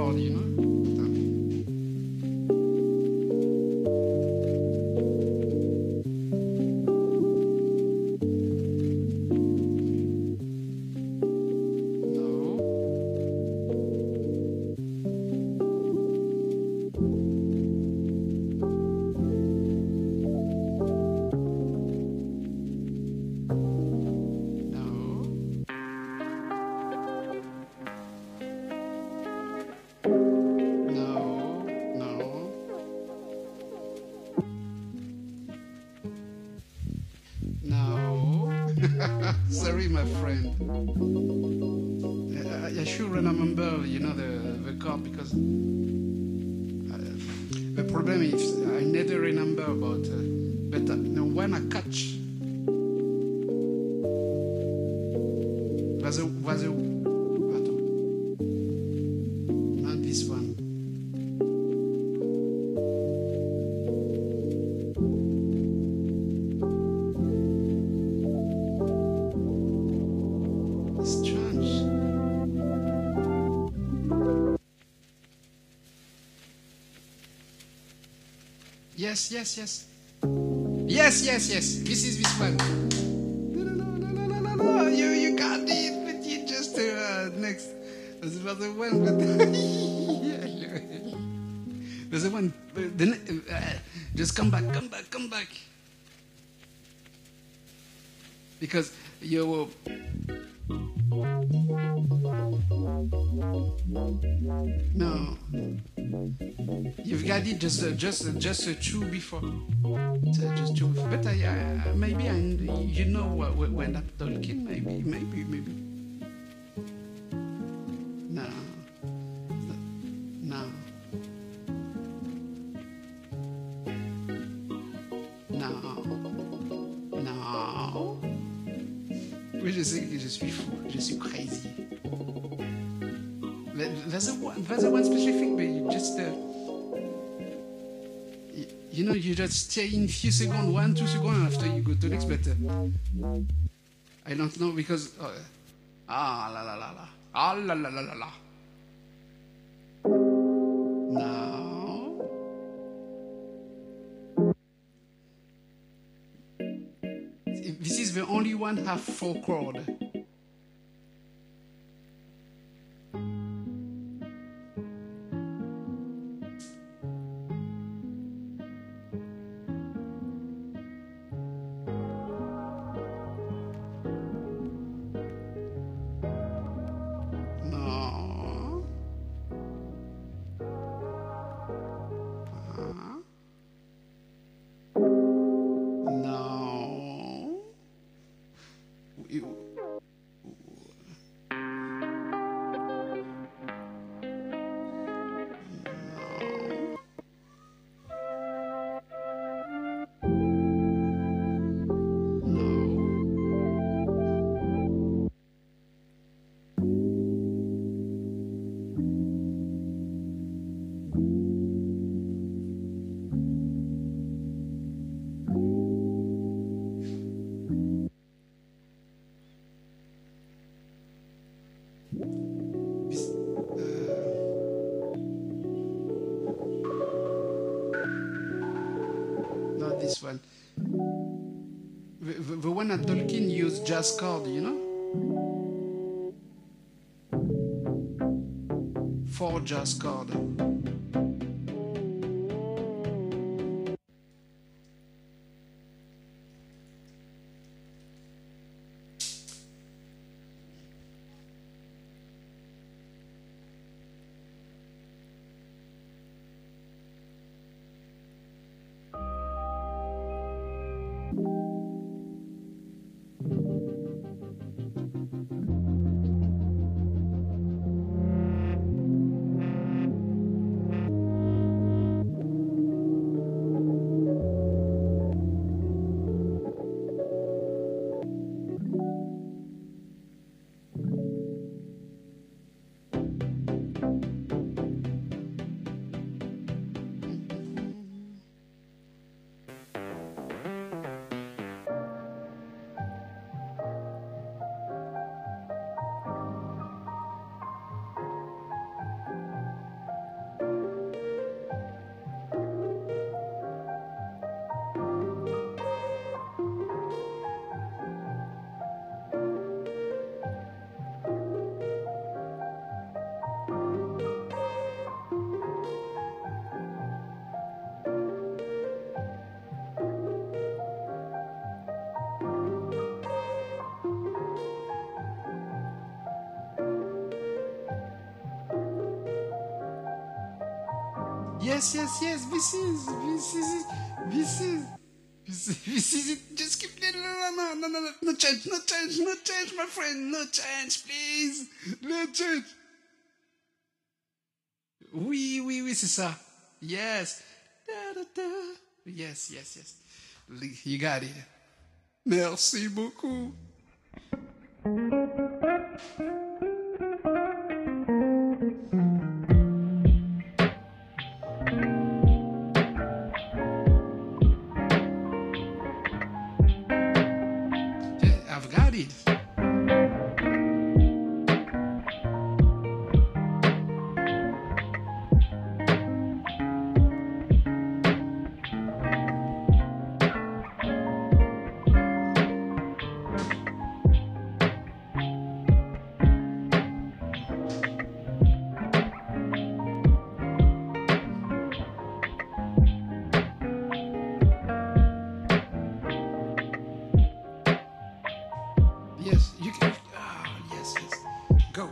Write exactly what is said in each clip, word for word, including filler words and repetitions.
chord, you know. Sorry, my friend. Uh, I should remember, you know, the, the chord because uh, the problem is I never remember about. Uh, but uh, you know, when I catch, was a was a. Not this one. Yes, yes, yes. Yes, yes, yes. This is this one. No, no, no, no, no, no, no. You, you got it, but you just uh, next. There's another one, but there's a one. But the, uh, just come back, come back, come back. Because you. No, you've got it just uh, just uh, just uh, two before, uh, just two. Before. But I, I maybe I, you know what when I'm talking, maybe maybe maybe. No, no, no, no. Oui, je sais que je suis fou, je suis crazy. There's a one, there's a one specific, but you just, uh, you, you know, you just stay in few seconds, one, two seconds, and after you go to next. But uh, I don't know because uh, ah la la la la, ah la la la la la. Now, this is the only one have four chords. This one. The, the, the one that Tolkien used jazz chord, you know? Four jazz chord. Yes, yes, yes. This is, this is, this is, this is, this is it. Just keep it. No, no, no, no, no, no change, no change, no change, my friend. No change, please. No change. Oui, oui, oui, c'est ça. Yes. Da, da, da. Yes, yes, yes. You got it. Merci beaucoup. I've got it. Yes, you can. Oh, yes, yes. Go.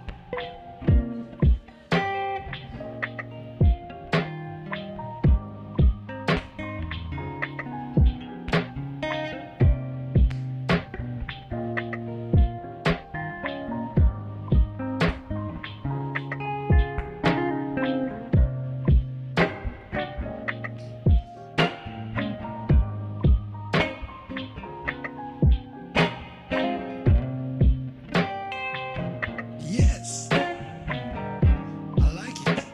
Yes. I like it.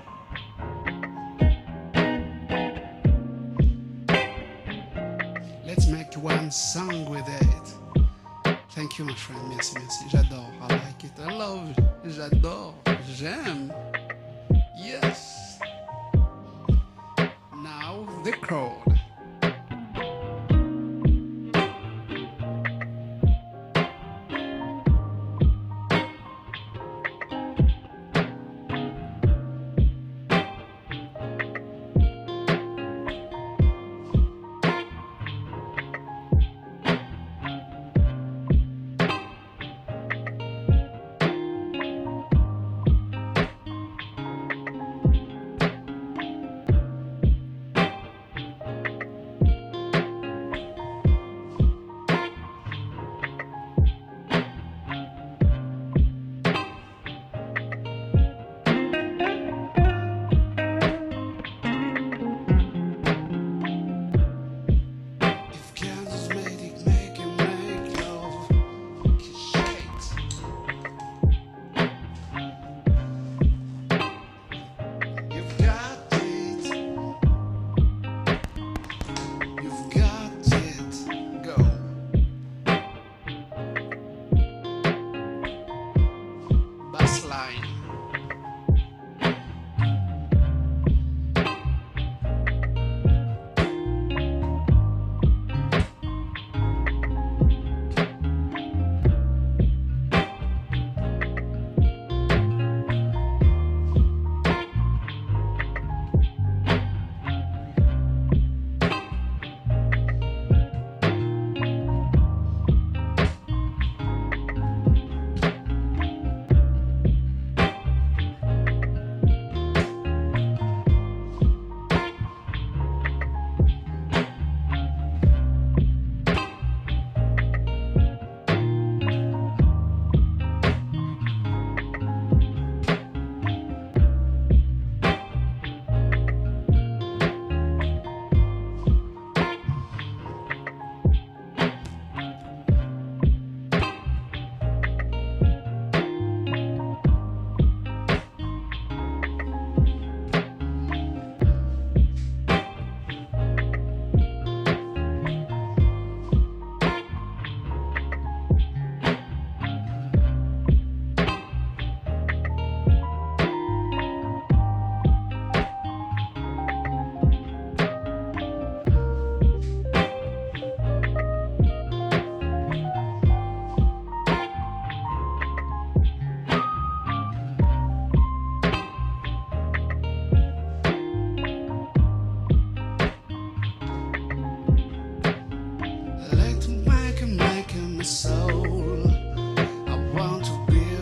Let's make one song with it. Thank you, my friend. Merci, merci. J'adore. I like it. I love it. J'adore. J'aime. Yes. Now the crowd.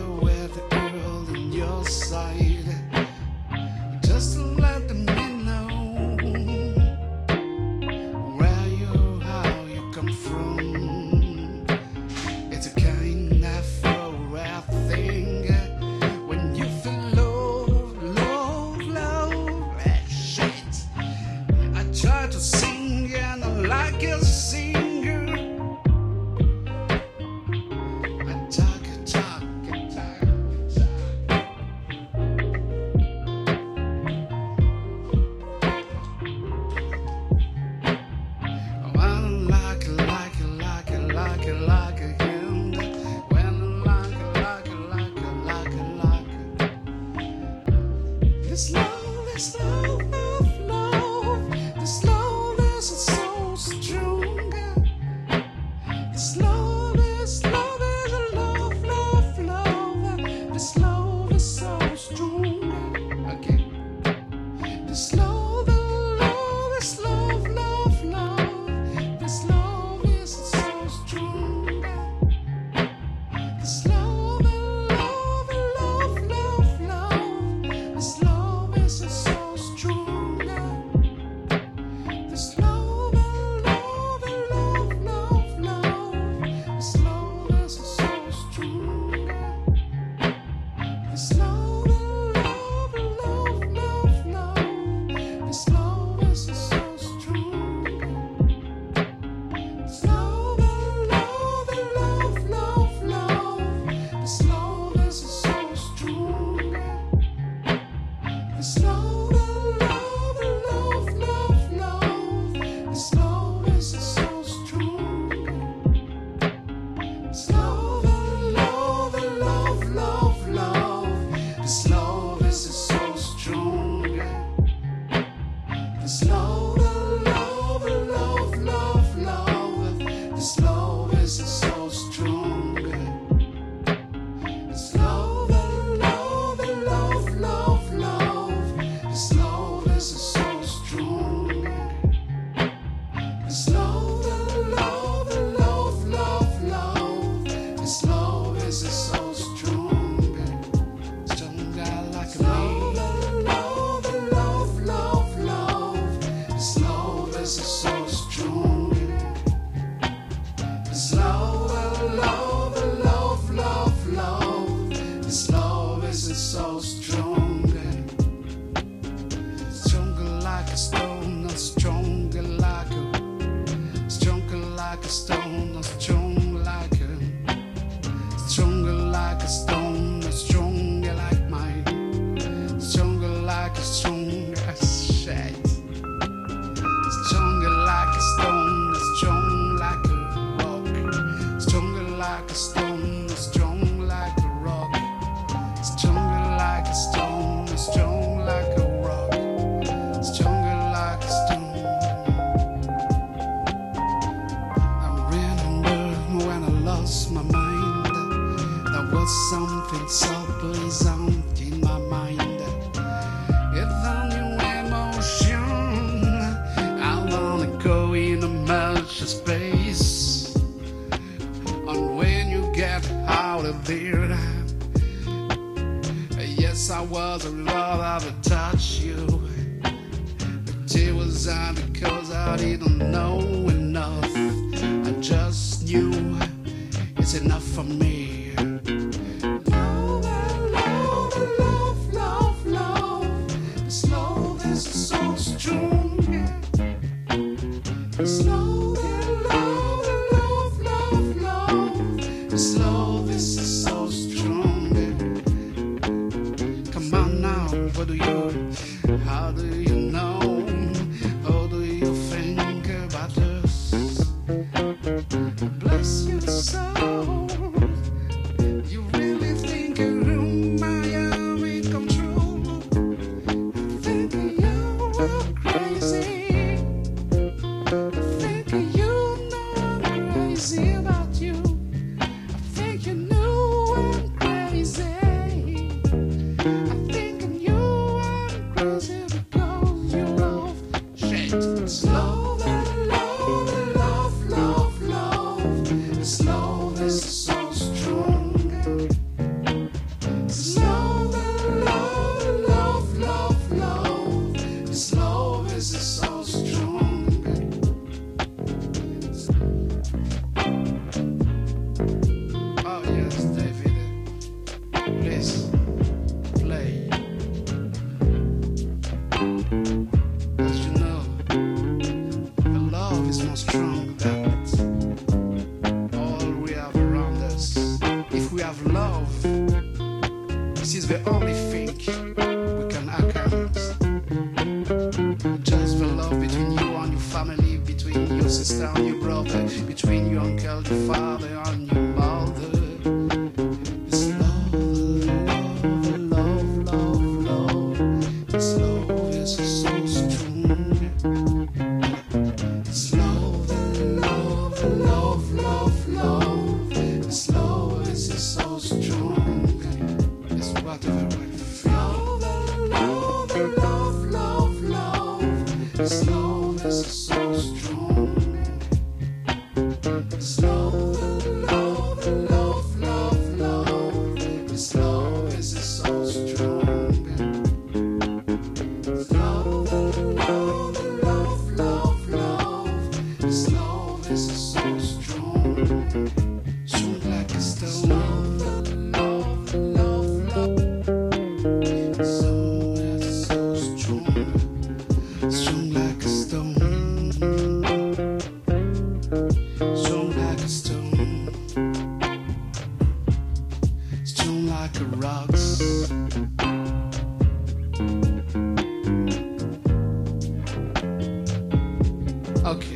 Just to let me know it like a hand. When I like it, like it, like it, like it, like it. This love, this love, love, love. This love is so strong. This love is, love is a love, love, love. This love is so strong. Okay. This love, love, this love, love, love. This love is so strong. This love, love, love, love, love. This love is so strong. This love, love, love, love, love. This love is so strong. This love, love, love, love, love. This love is so strong. This love, love, love, love, love. This love is so strong. This love, love, love, love, love. This love is so strong. This love, love, love, love, love. This love is so strong. This love, love, love, love, love. This love is so strong. This love, love, love, love, love. This love is so strong. This love, love, love, love, love. This love is so strong. Stronger like me. Love, love, love, love. This love is so strong. This love, love, love, love, love. This love is so strong. Stronger like a stone, not stronger like a, stronger like a stone, not strong like a, stronger like a stone, not stronger like mine, stronger like a stronger shade. Stronger like a stone, not strong like a rock. Stronger like a stone, not strong like a rock. Stronger like a stone, not strong like a rock. Stronger like a stone. I remember when I lost my mind. There was something so pleasant in my mind. It's a new emotion. I wanna go in a much space. And when you get out of there, yes, I was a lot to touch you. But it was not because I didn't know enough. I just knew it's enough for me. Love, love, love, love, love. This love is so strong. This love, love, love, love, love. This love is so strong. Come on now, what do you, how do you know? How do you think about this? Bless your soul. You really think you're Miami control? Think you're crazy. Think you know I'm crazy about you. I think you know I'm crazy. I'm thinking you are crazy because you love shit. It's love, love, love, love, love. This love is so strong. This love, love, love, love, love. This love is so strong. Oh yes, David. Please play. As you know, the love is more strong than all we have around us. If we have love, this is the only thing we can account. Just the love between you and your family, between your sister and your brother, between your uncle, your father and your mother. This love, love, love, love, this love is so strong. This love, love, love, love, love, this love is so strong. It's whatever I feel. Love, love, love, love, this love is so strong. This love, love, love, love, love, this love is so strong. Love, love, love, love, love, this love is so strong. Strong like a stone. Love, love, love, this love is so strong. Strong like a stone. Strong like a stone. Strong like a rocks. Okay.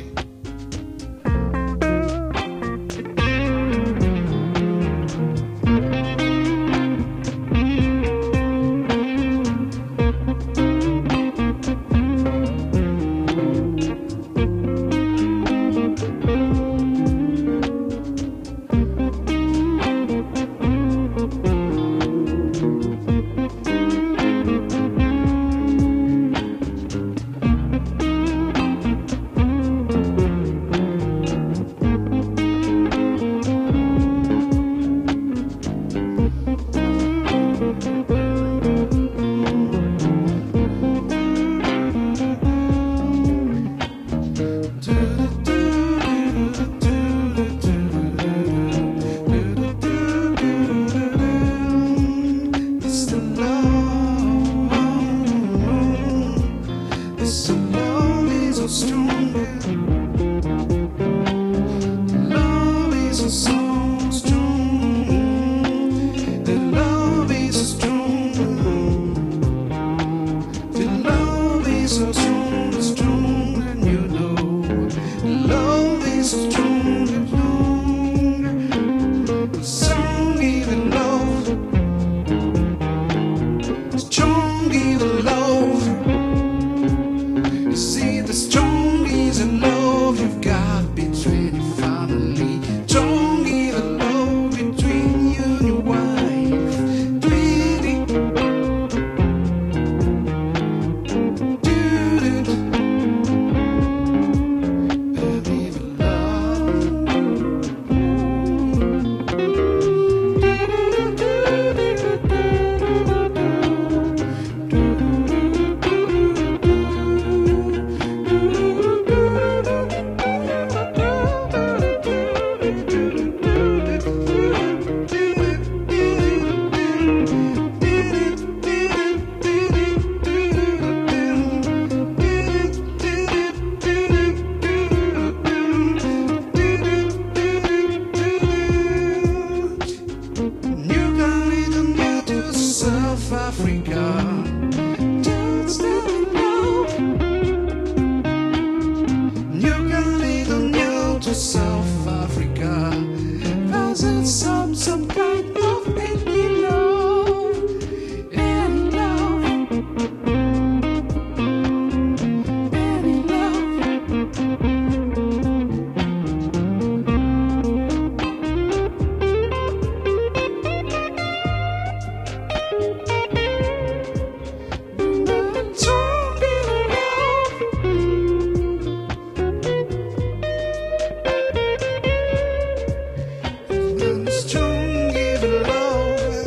It's the love, it's the love is so strong. Love is so strong. The love is so strong. The love is so strong, strong, and you know. Love is so strong, strong. Strong even love. Strong even love. You see, the strong is the love you've got between your family. Strong even love between you and your wife. Pretty. Do-do-do. And even love. New country to new to South Africa. Just let me know. New country to new to South Africa. Cause it's some some kind of any love, any love, any love. Strong even love. And strong even love.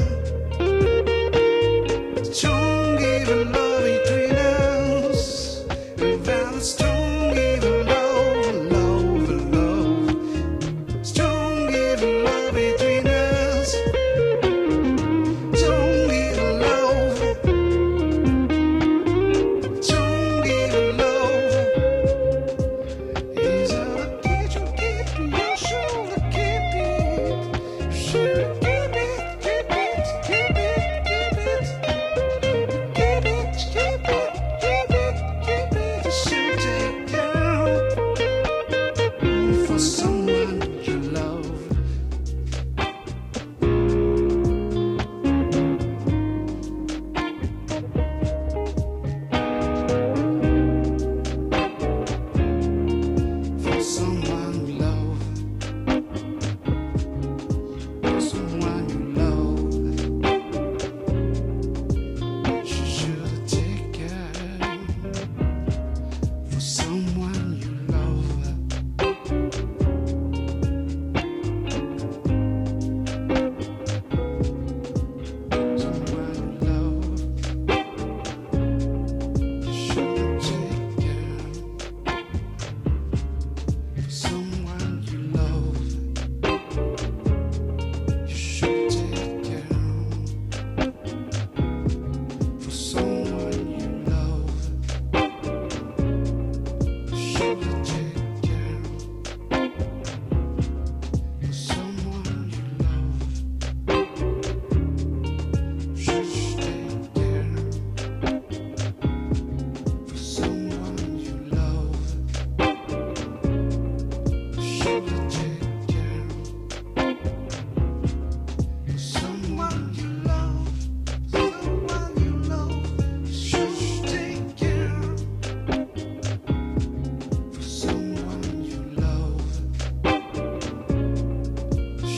Strong even love between us. And strong even love, love, love. Strong even love between us. Strong even love. Strong even love. Is all the kids you keep to your shoulder, keep it. Should keep it, keep it, keep it, keep it. Keep it, keep it, keep it, keep it. Should take down for someone you love.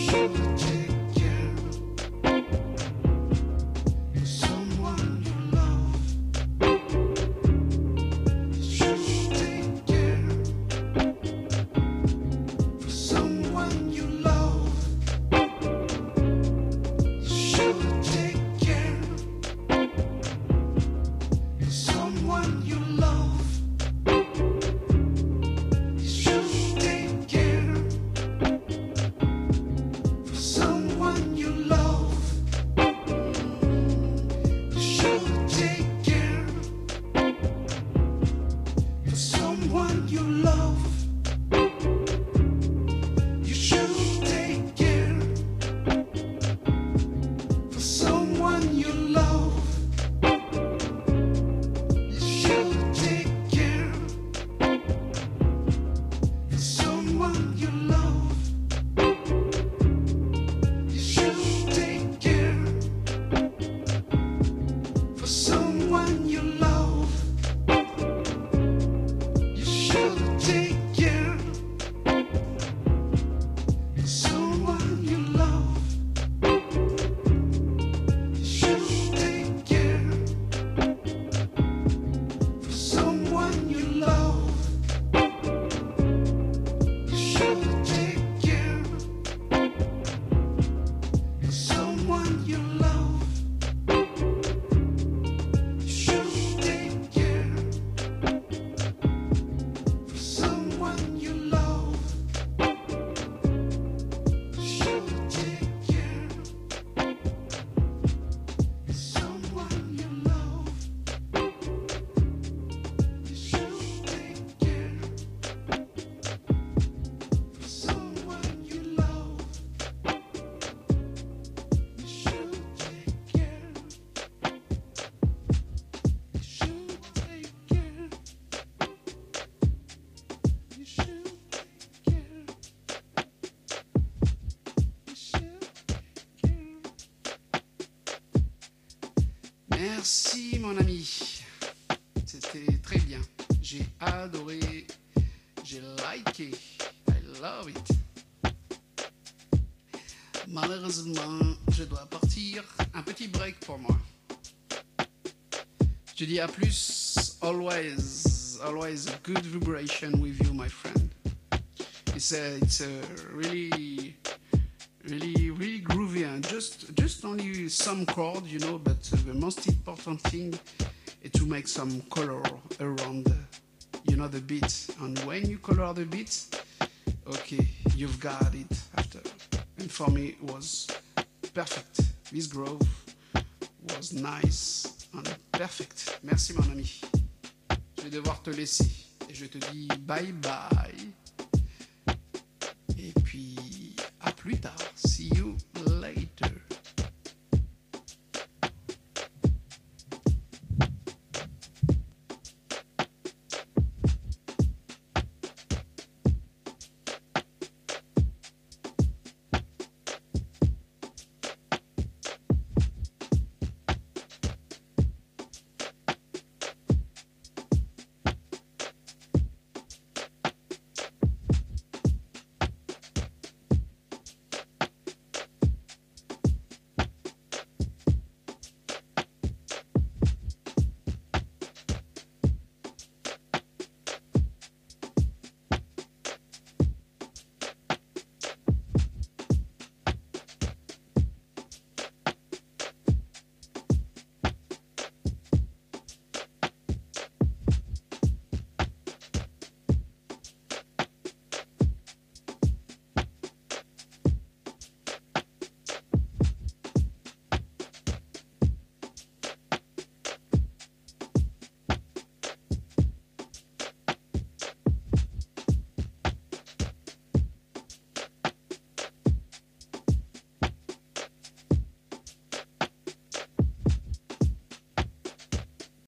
Merci mon ami, c'était très bien, j'ai adoré, j'ai liké, I love it. Malheureusement, je dois partir, un petit break pour moi. Je te dis à plus, always, always a good vibration with you my friend. It's a, it's a really... really really groovy and just just only some chord, you know, but the most important thing is to make some color around the, you know, the beat, and when you color the beat, okay, you've got it after. And for me it was perfect. This groove was nice and perfect. Merci mon ami, je vais devoir te laisser et je te dis bye bye et puis à plus tard. See you.